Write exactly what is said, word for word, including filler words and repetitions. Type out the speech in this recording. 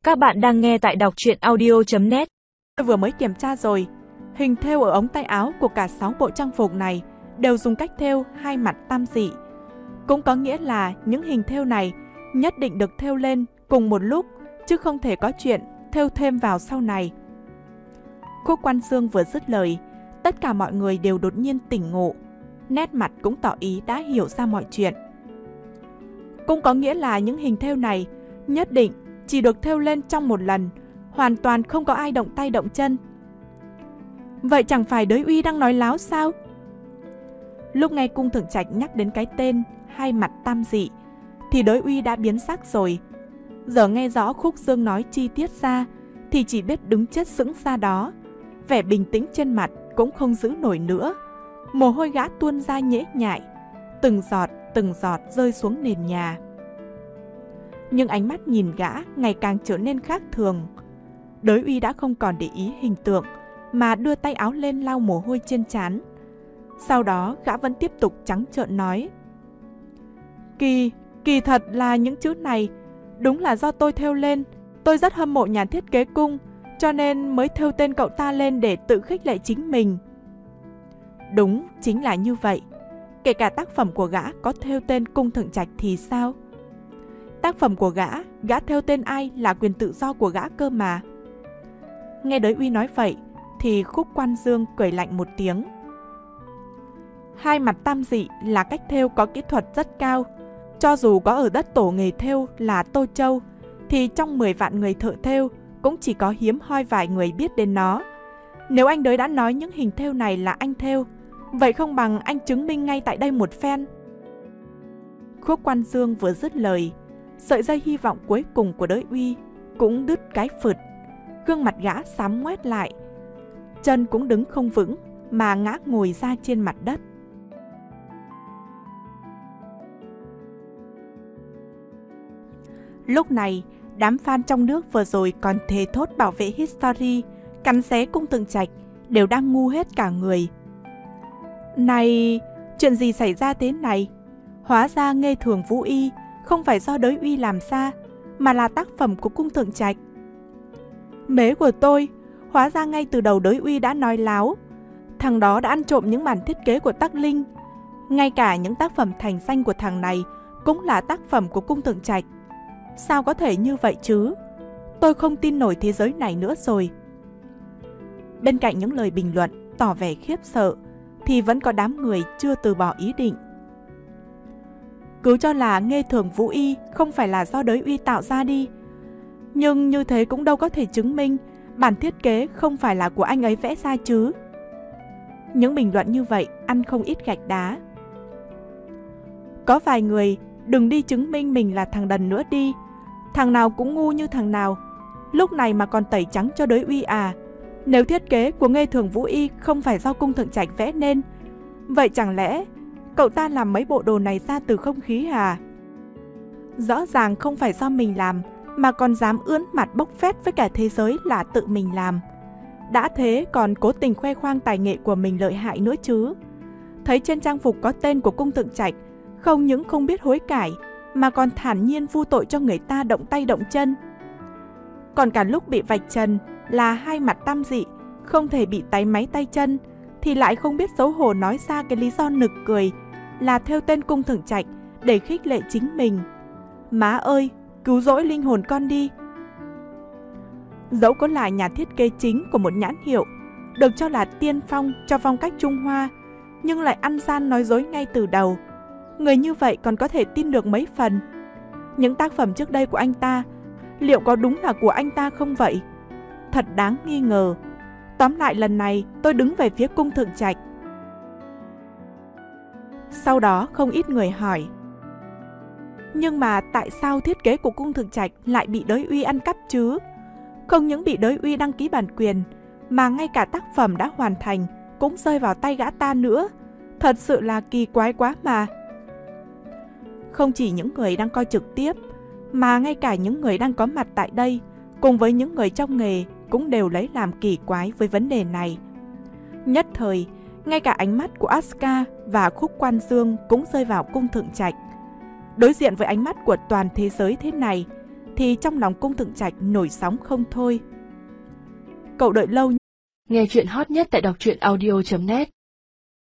Các bạn đang nghe tại đọc truyện audio chấm net. Tôi vừa mới kiểm tra rồi, hình thêu ở ống tay áo của cả sáu bộ trang phục này đều dùng cách thêu hai mặt tam dị. Cũng có nghĩa là những hình thêu này nhất định được thêu lên cùng một lúc, chứ không thể có chuyện thêu thêm vào sau này. Khúc Quan Dương vừa dứt lời, tất cả mọi người đều đột nhiên tỉnh ngộ, nét mặt cũng tỏ ý đã hiểu ra mọi chuyện. Cũng có nghĩa là những hình thêu này nhất định chỉ được thêu lên trong một lần, hoàn toàn không có ai động tay động chân. Vậy chẳng phải Đới Uy đang nói láo sao? Lúc nghe Cung Thượng Trạch nhắc đến cái tên hai mặt tam dị thì Đới Uy đã biến sắc rồi. Giờ nghe rõ Khúc Dương nói chi tiết ra thì chỉ biết đứng chết sững ra đó. Vẻ bình tĩnh trên mặt cũng không giữ nổi nữa. Mồ hôi gã tuôn ra nhễ nhại, từng giọt từng giọt rơi xuống nền nhà. Nhưng ánh mắt nhìn gã ngày càng trở nên khác thường. Đới Uy đã không còn để ý hình tượng mà đưa tay áo lên lau mồ hôi trên trán. Sau đó gã vẫn tiếp tục trắng trợn nói: Kỳ, kỳ thật là những chữ này đúng là do tôi thêu lên. Tôi rất hâm mộ nhà thiết kế Cung, cho nên mới thêu tên cậu ta lên để tự khích lệ chính mình. Đúng, chính là như vậy. Kể cả tác phẩm của gã có thêu tên Cung Thượng Trạch thì sao? Tác phẩm của gã, gã thêu tên ai là quyền tự do của gã cơ mà. Nghe Đới Uy nói vậy thì Khúc Quan Dương cười lạnh một tiếng. Hai mặt tam dị là cách thêu có kỹ thuật rất cao. Cho dù có ở đất tổ nghề thêu là Tô Châu, thì trong mười vạn người thợ thêu cũng chỉ có hiếm hoi vài người biết đến nó. Nếu anh Đới đã nói những hình thêu này là anh thêu, vậy không bằng anh chứng minh ngay tại đây một phen. Khúc Quan Dương vừa dứt lời, sợi dây hy vọng cuối cùng của Đới Uy cũng đứt cái phượt. Gương mặt gã xám ngoét lại, chân cũng đứng không vững mà ngã ngồi ra trên mặt đất. Lúc này, đám fan trong nước vừa rồi còn thề thốt bảo vệ History, cắn xé Cung Thượng Trạch đều đang ngu hết cả người. Này, chuyện gì xảy ra thế này? Hóa ra Nghê Thường Vũ Y không phải do Đới Uy làm ra, mà là tác phẩm của Cung Thượng Trạch. Mế của tôi, hóa ra ngay từ đầu Đới Uy đã nói láo. Thằng đó đã ăn trộm những bản thiết kế của Tắc Linh. Ngay cả những tác phẩm thành danh của thằng này cũng là tác phẩm của Cung Thượng Trạch. Sao có thể như vậy chứ? Tôi không tin nổi thế giới này nữa rồi. Bên cạnh những lời bình luận tỏ vẻ khiếp sợ thì vẫn có đám người chưa từ bỏ ý định. Cứ cho là Nghê Thường Vũ Y không phải là do Đới Uy tạo ra đi. Nhưng như thế cũng đâu có thể chứng minh bản thiết kế không phải là của anh ấy vẽ ra chứ. Những bình luận như vậy ăn không ít gạch đá. Có vài người đừng đi chứng minh mình là thằng đần nữa đi. Thằng nào cũng ngu như thằng nào. Lúc này mà còn tẩy trắng cho Đới Uy à? Nếu thiết kế của Nghê Thường Vũ Y không phải do Cung Thượng Trạch vẽ nên, vậy chẳng lẽ cậu ta làm mấy bộ đồ này ra từ không khí à? Rõ ràng không phải do mình làm mà còn dám ưỡn mặt bốc phét với cả thế giới là tự mình làm. Đã thế còn cố tình khoe khoang tài nghệ của mình lợi hại nữa chứ. Thấy trên trang phục có tên của Cung Thượng Trạch, không những không biết hối cải mà còn thản nhiên vu tội cho người ta động tay động chân. Còn cả lúc bị vạch trần là hai mặt tam dị, không thể bị táy máy tay chân, thì lại không biết xấu hổ nói ra cái lý do nực cười là thêu tên Cung Thượng Trạch để khích lệ chính mình. Má ơi, cứu rỗi linh hồn con đi. Dẫu có là nhà thiết kế chính của một nhãn hiệu được cho là tiên phong cho phong cách Trung Hoa, nhưng lại ăn gian nói dối ngay từ đầu. Người như vậy còn có thể tin được mấy phần? Những tác phẩm trước đây của anh ta liệu có đúng là của anh ta không vậy? Thật đáng nghi ngờ. Tóm lại lần này tôi đứng về phía Cung Thượng Trạch. Sau đó không ít người hỏi: Nhưng mà tại sao thiết kế của Cung Thượng Trạch lại bị Đới Uy ăn cắp chứ? Không những bị Đới Uy đăng ký bản quyền, mà ngay cả tác phẩm đã hoàn thành cũng rơi vào tay gã ta nữa. Thật sự là kỳ quái quá mà. Không chỉ những người đang coi trực tiếp, mà ngay cả những người đang có mặt tại đây cùng với những người trong nghề cũng đều lấy làm kỳ quái với vấn đề này. Nhất thời, ngay cả ánh mắt của Asuka và Khúc Quan Dương cũng rơi vào Cung Thượng Trạch. Đối diện với ánh mắt của toàn thế giới thế này thì trong lòng Cung Thượng Trạch nổi sóng không thôi. Cậu đợi lâu. Nghe chuyện hot nhất tại đọc truyện audio chấm net